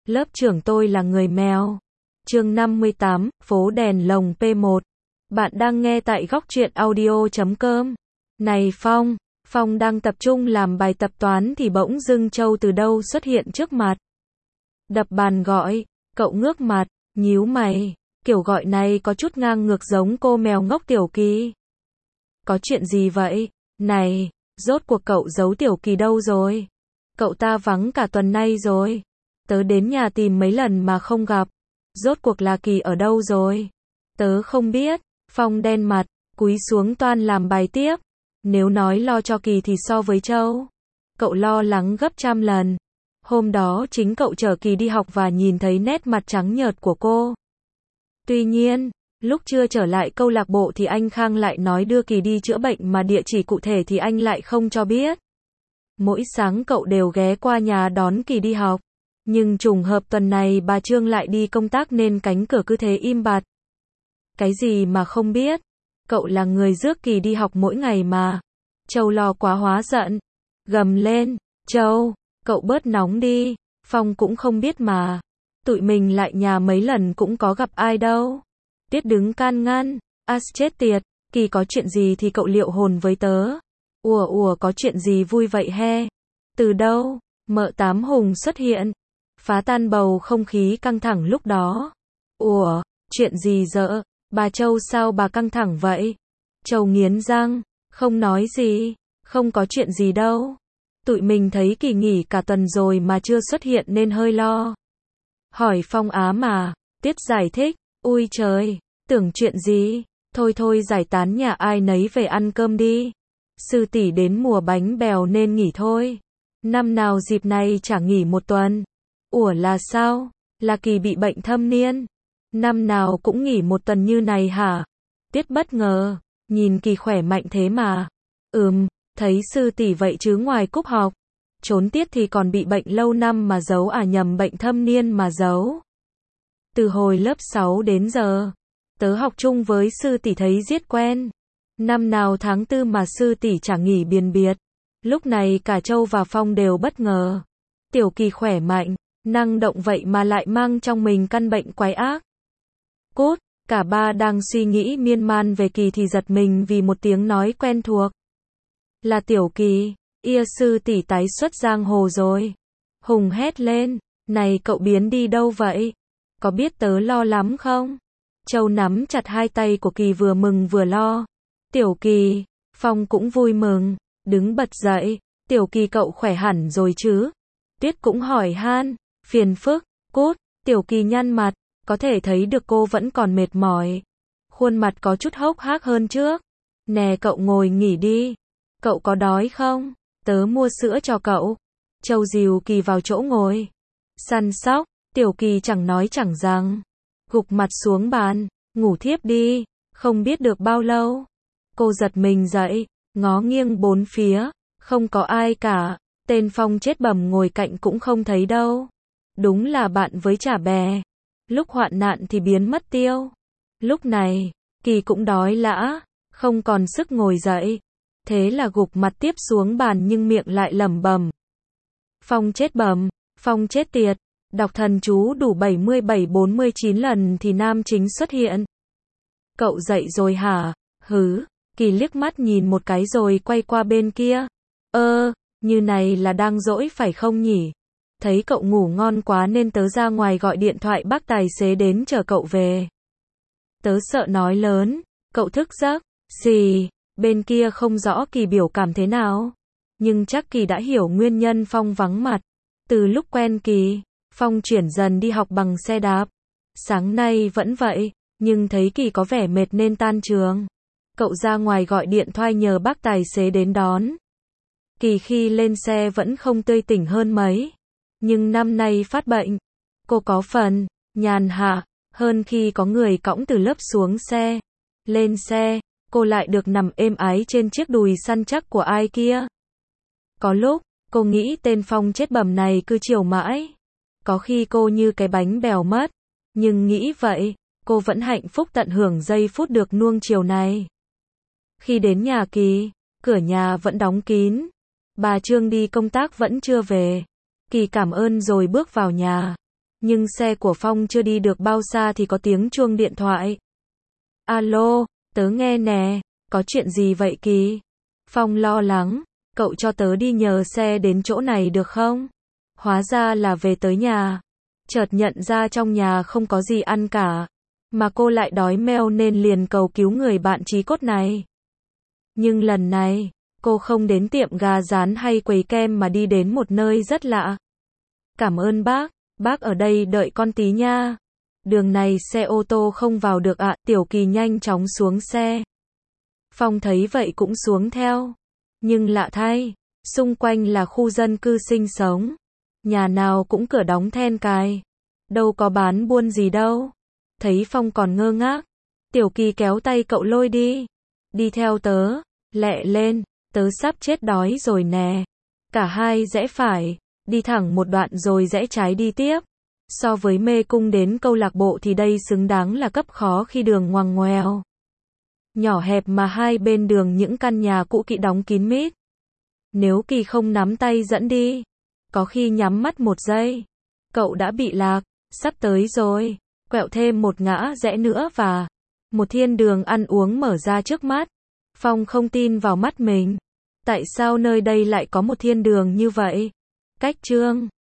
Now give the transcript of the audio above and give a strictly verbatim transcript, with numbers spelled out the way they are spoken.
Lớp trưởng tôi là người mèo. Chương năm mươi tám, phố đèn lồng P một. Bạn đang nghe tại góc truyện audio chấm com. Này Phong, Phong đang tập trung làm bài tập toán thì bỗng dưng Châu từ đâu xuất hiện trước mặt. Đập bàn gọi, cậu ngước mặt, nhíu mày, kiểu gọi này có chút ngang ngược giống cô mèo ngốc Tiểu Kỳ. Có chuyện gì vậy? Này, rốt cuộc cậu giấu Tiểu Kỳ đâu rồi? Cậu ta vắng cả tuần nay rồi. Tớ đến nhà tìm mấy lần mà không gặp. Rốt cuộc là Kỳ ở đâu rồi? Tớ không biết. Phong đen mặt, cúi xuống toan làm bài tiếp. Nếu nói lo cho Kỳ thì so với Châu, cậu lo lắng gấp trăm lần. Hôm đó chính cậu chở Kỳ đi học và nhìn thấy nét mặt trắng nhợt của cô. Tuy nhiên, lúc chưa trở lại câu lạc bộ thì anh Khang lại nói đưa Kỳ đi chữa bệnh mà địa chỉ cụ thể thì anh lại không cho biết. Mỗi sáng cậu đều ghé qua nhà đón Kỳ đi học. Nhưng trùng hợp tuần này bà Trương lại đi công tác nên cánh cửa cứ thế im bặt. Cái gì mà không biết? Cậu là người rước Kỳ đi học mỗi ngày mà. Châu lo quá hóa giận. Gầm lên, Châu, cậu bớt nóng đi. Phong cũng không biết mà. Tụi mình lại nhà mấy lần cũng có gặp ai đâu. Tiết đứng can ngăn. As chết tiệt, Kỳ có chuyện gì thì cậu liệu hồn với tớ. Ủa ủa có chuyện gì vui vậy he? Từ đâu? Mợ Tám Hùng xuất hiện. Phá tan bầu không khí căng thẳng lúc đó. Ủa, chuyện gì dợ? Bà Châu sao bà căng thẳng vậy? Châu nghiến răng, không nói gì, không có chuyện gì đâu. Tụi mình thấy Kỳ nghỉ cả tuần rồi mà chưa xuất hiện nên hơi lo. Hỏi Phong Á mà, Tiết giải thích, ui trời, tưởng chuyện gì? Thôi thôi giải tán nhà ai nấy về ăn cơm đi. Sư tỷ đến mùa bánh bèo nên nghỉ thôi. Năm nào dịp này chả nghỉ một tuần. Ủa là sao? Là Kỳ bị bệnh thâm niên. Năm nào cũng nghỉ một tuần như này hả? Tiết bất ngờ, nhìn Kỳ khỏe mạnh thế mà. Ừm, thấy sư tỷ vậy chứ ngoài cúp học. Trốn Tiết thì còn bị bệnh lâu năm mà giấu à nhầm bệnh thâm niên mà giấu. Từ hồi lớp sáu đến giờ, tớ học chung với sư tỷ thấy giết quen. Năm nào tháng tư mà sư tỷ chả nghỉ biền biệt. Lúc này cả Châu và Phong đều bất ngờ. Tiểu Kỳ khỏe mạnh, năng động vậy mà lại mang trong mình căn bệnh quái ác. Cút, cả ba đang suy nghĩ miên man về Kỳ thì giật mình vì một tiếng nói quen thuộc. Là Tiểu Kỳ, ia sư tỷ tái xuất giang hồ rồi. Hùng hét lên, này cậu biến đi đâu vậy? Có biết tớ lo lắm không? Châu nắm chặt hai tay của Kỳ vừa mừng vừa lo. Tiểu Kỳ, Phong cũng vui mừng, đứng bật dậy, Tiểu Kỳ cậu khỏe hẳn rồi chứ? Tiết cũng hỏi han, phiền phức, cút, Tiểu Kỳ nhăn mặt, có thể thấy được cô vẫn còn mệt mỏi. Khuôn mặt có chút hốc hác hơn trước. Nè cậu ngồi nghỉ đi. Cậu có đói không? Tớ mua sữa cho cậu. Châu dìu Kỳ vào chỗ ngồi. Săn sóc, Tiểu Kỳ chẳng nói chẳng rằng. Gục mặt xuống bàn, ngủ thiếp đi. Không biết được bao lâu. Cô giật mình dậy, ngó nghiêng bốn phía. Không có ai cả. Tên Phong chết bầm ngồi cạnh cũng không thấy đâu. Đúng là bạn với chả bè. Lúc hoạn nạn thì biến mất tiêu. Lúc này, Kỳ cũng đói lã, không còn sức ngồi dậy. Thế là gục mặt tiếp xuống bàn nhưng miệng lại lẩm bẩm. Phong chết bầm, Phong chết tiệt. Đọc thần chú đủ bảy mươi bảy bốn mươi chín lần thì nam chính xuất hiện. Cậu dậy rồi hả? Hứ, Kỳ liếc mắt nhìn một cái rồi quay qua bên kia. Ơ, như này là đang dỗi phải không nhỉ? Thấy cậu ngủ ngon quá nên tớ ra ngoài gọi điện thoại bác tài xế đến chở cậu về. Tớ sợ nói lớn, cậu thức giấc, xì, bên kia không rõ Kỳ biểu cảm thế nào. Nhưng chắc Kỳ đã hiểu nguyên nhân Phong vắng mặt. Từ lúc quen Kỳ, Phong chuyển dần đi học bằng xe đạp. Sáng nay vẫn vậy, nhưng thấy Kỳ có vẻ mệt nên tan trường. Cậu ra ngoài gọi điện thoại nhờ bác tài xế đến đón. Kỳ khi lên xe vẫn không tươi tỉnh hơn mấy. Nhưng năm nay phát bệnh, cô có phần nhàn hạ hơn khi có người cõng từ lớp xuống xe. Lên xe, cô lại được nằm êm ái trên chiếc đùi săn chắc của ai kia. Có lúc, cô nghĩ tên Phong chết bầm này cứ chiều mãi. Có khi cô như cái bánh bèo mất. Nhưng nghĩ vậy, cô vẫn hạnh phúc tận hưởng giây phút được nuông chiều này. Khi đến nhà Kỳ, cửa nhà vẫn đóng kín. Bà Trương đi công tác vẫn chưa về. Kỳ cảm ơn rồi bước vào nhà. Nhưng xe của Phong chưa đi được bao xa thì có tiếng chuông điện thoại. Alo, tớ nghe nè, có chuyện gì vậy Kỳ? Phong lo lắng, cậu cho tớ đi nhờ xe đến chỗ này được không? Hóa ra là về tới nhà. Chợt nhận ra trong nhà không có gì ăn cả. Mà cô lại đói meo nên liền cầu cứu người bạn chí cốt này. Nhưng lần này, cô không đến tiệm gà rán hay quầy kem mà đi đến một nơi rất lạ. Cảm ơn bác, bác ở đây đợi con tí nha. Đường này xe ô tô không vào được ạ, Tiểu Kỳ nhanh chóng xuống xe. Phong thấy vậy cũng xuống theo. Nhưng lạ thay, xung quanh là khu dân cư sinh sống. Nhà nào cũng cửa đóng then cài. Đâu có bán buôn gì đâu. Thấy Phong còn ngơ ngác, Tiểu Kỳ kéo tay cậu lôi đi. Đi theo tớ, lẹ lên, tớ sắp chết đói rồi nè. Cả hai rẽ phải, đi thẳng một đoạn rồi rẽ trái đi tiếp. So với mê cung đến câu lạc bộ thì đây xứng đáng là cấp khó khi đường ngoằn ngoèo. Nhỏ hẹp mà hai bên đường những căn nhà cũ kỹ đóng kín mít. Nếu Kỳ không nắm tay dẫn đi, có khi nhắm mắt một giây, cậu đã bị lạc. Sắp tới rồi, quẹo thêm một ngã rẽ nữa và một thiên đường ăn uống mở ra trước mắt. Phong không tin vào mắt mình. Tại sao nơi đây lại có một thiên đường như vậy? Cách chương